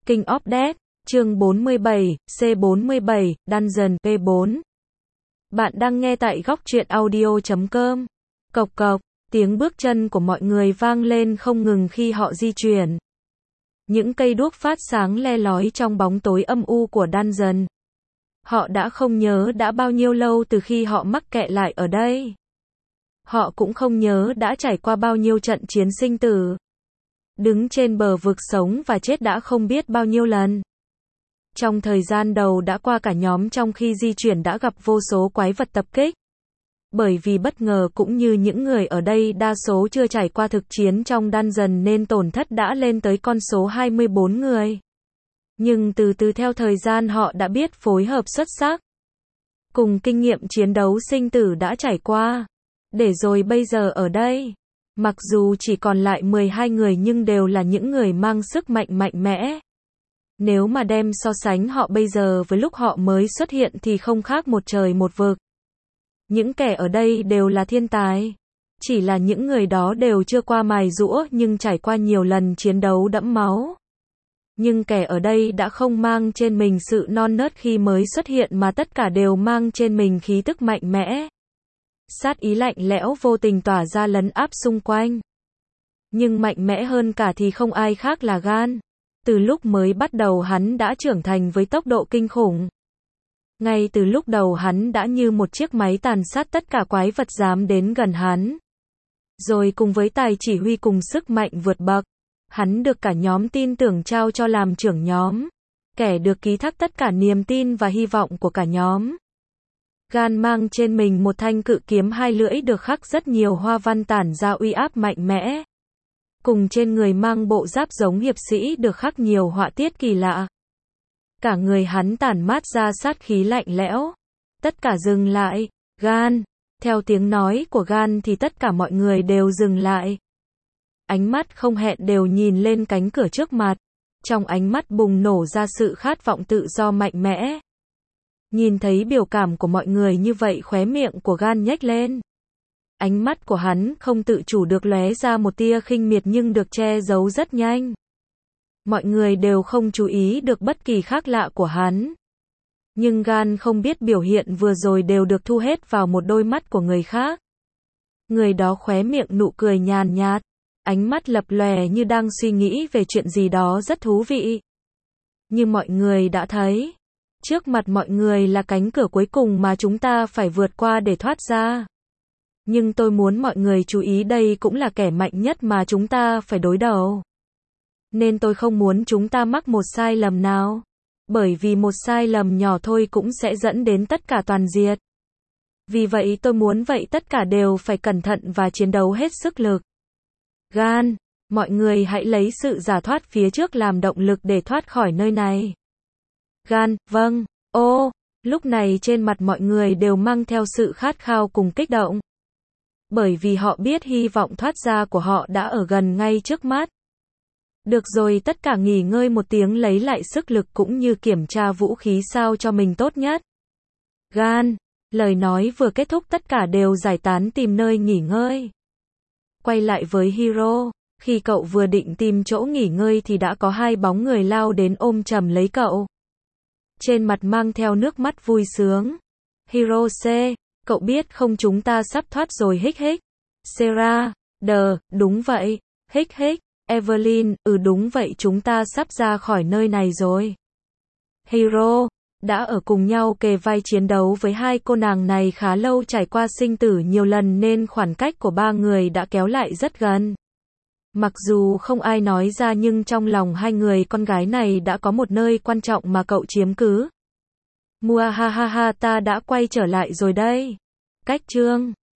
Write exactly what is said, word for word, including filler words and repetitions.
King of Death, chương bốn mươi bảy, C bốn mươi bảy, Dungeon, P bốn. Bạn đang nghe tại góc truyện audio chấm com. Cộc cộc, tiếng bước chân của mọi người vang lên không ngừng khi họ di chuyển. Những cây đuốc phát sáng le lói trong bóng tối âm u của Dungeon. Họ đã không nhớ đã bao nhiêu lâu từ khi họ mắc kẹt lại ở đây. Họ cũng không nhớ đã trải qua bao nhiêu trận chiến sinh tử. Đứng trên bờ vực sống và chết đã không biết bao nhiêu lần. Trong thời gian đầu đã qua, cả nhóm trong khi di chuyển đã gặp vô số quái vật tập kích. Bởi vì bất ngờ cũng như những người ở đây đa số chưa trải qua thực chiến trong Dungeon nên tổn thất đã lên tới con số hai mươi bốn người. Nhưng từ từ theo thời gian họ đã biết phối hợp xuất sắc. Cùng kinh nghiệm chiến đấu sinh tử đã trải qua. Để rồi bây giờ ở đây. Mặc dù chỉ còn lại mười hai người nhưng đều là những người mang sức mạnh mạnh mẽ. Nếu mà đem so sánh họ bây giờ với lúc họ mới xuất hiện thì không khác một trời một vực. Những kẻ ở đây đều là thiên tài. Chỉ là những người đó đều chưa qua mài giũa nhưng trải qua nhiều lần chiến đấu đẫm máu. Nhưng kẻ ở đây đã không mang trên mình sự non nớt khi mới xuất hiện mà tất cả đều mang trên mình khí tức mạnh mẽ. Sát ý lạnh lẽo vô tình tỏa ra lấn áp xung quanh. Nhưng mạnh mẽ hơn cả thì không ai khác là Gan. Từ lúc mới bắt đầu hắn đã trưởng thành với tốc độ kinh khủng. Ngay từ lúc đầu hắn đã như một chiếc máy tàn sát tất cả quái vật dám đến gần hắn. Rồi cùng với tài chỉ huy cùng sức mạnh vượt bậc, hắn được cả nhóm tin tưởng trao cho làm trưởng nhóm. Kẻ được ký thác tất cả niềm tin và hy vọng của cả nhóm. Gan mang trên mình một thanh cự kiếm hai lưỡi được khắc rất nhiều hoa văn tản ra uy áp mạnh mẽ. Cùng trên người mang bộ giáp giống hiệp sĩ được khắc nhiều họa tiết kỳ lạ. Cả người hắn tản mát ra sát khí lạnh lẽo. Tất cả dừng lại. Gan. Theo tiếng nói của Gan thì tất cả mọi người đều dừng lại. Ánh mắt không hẹn đều nhìn lên cánh cửa trước mặt. Trong ánh mắt bùng nổ ra sự khát vọng tự do mạnh mẽ. Nhìn thấy biểu cảm của mọi người như vậy, khóe miệng của Gan nhếch lên. Ánh mắt của hắn không tự chủ được lóe ra một tia khinh miệt nhưng được che giấu rất nhanh. Mọi người đều không chú ý được bất kỳ khác lạ của hắn. Nhưng Gan không biết biểu hiện vừa rồi đều được thu hết vào một đôi mắt của người khác. Người đó khóe miệng nụ cười nhàn nhạt, ánh mắt lập lòe như đang suy nghĩ về chuyện gì đó rất thú vị. Như mọi người đã thấy, trước mặt mọi người là cánh cửa cuối cùng mà chúng ta phải vượt qua để thoát ra. Nhưng tôi muốn mọi người chú ý đây cũng là kẻ mạnh nhất mà chúng ta phải đối đầu. Nên tôi không muốn chúng ta mắc một sai lầm nào. Bởi vì một sai lầm nhỏ thôi cũng sẽ dẫn đến tất cả toàn diệt. Vì vậy tôi muốn vậy tất cả đều phải cẩn thận và chiến đấu hết sức lực. Gan, mọi người hãy lấy sự giả thoát phía trước làm động lực để thoát khỏi nơi này. Gan, vâng, ô, lúc này trên mặt mọi người đều mang theo sự khát khao cùng kích động. Bởi vì họ biết hy vọng thoát ra của họ đã ở gần ngay trước mắt. Được rồi, tất cả nghỉ ngơi một tiếng lấy lại sức lực cũng như kiểm tra vũ khí sao cho mình tốt nhất. Gan, lời nói vừa kết thúc tất cả đều giải tán tìm nơi nghỉ ngơi. Quay lại với Hiro, khi cậu vừa định tìm chỗ nghỉ ngơi thì đã có hai bóng người lao đến ôm chầm lấy cậu. Trên mặt mang theo nước mắt vui sướng. Hirose, cậu biết không chúng ta sắp thoát rồi hích hích. Sarah, đờ, đúng vậy, hích hích. Evelyn, ừ đúng vậy chúng ta sắp ra khỏi nơi này rồi. Hiro, đã ở cùng nhau kề vai chiến đấu với hai cô nàng này khá lâu, trải qua sinh tử nhiều lần nên khoảng cách của ba người đã kéo lại rất gần. Mặc dù không ai nói ra nhưng trong lòng hai người con gái này đã có một nơi quan trọng mà cậu chiếm cứ. Muahahaha, ta đã quay trở lại rồi đây. Cách chương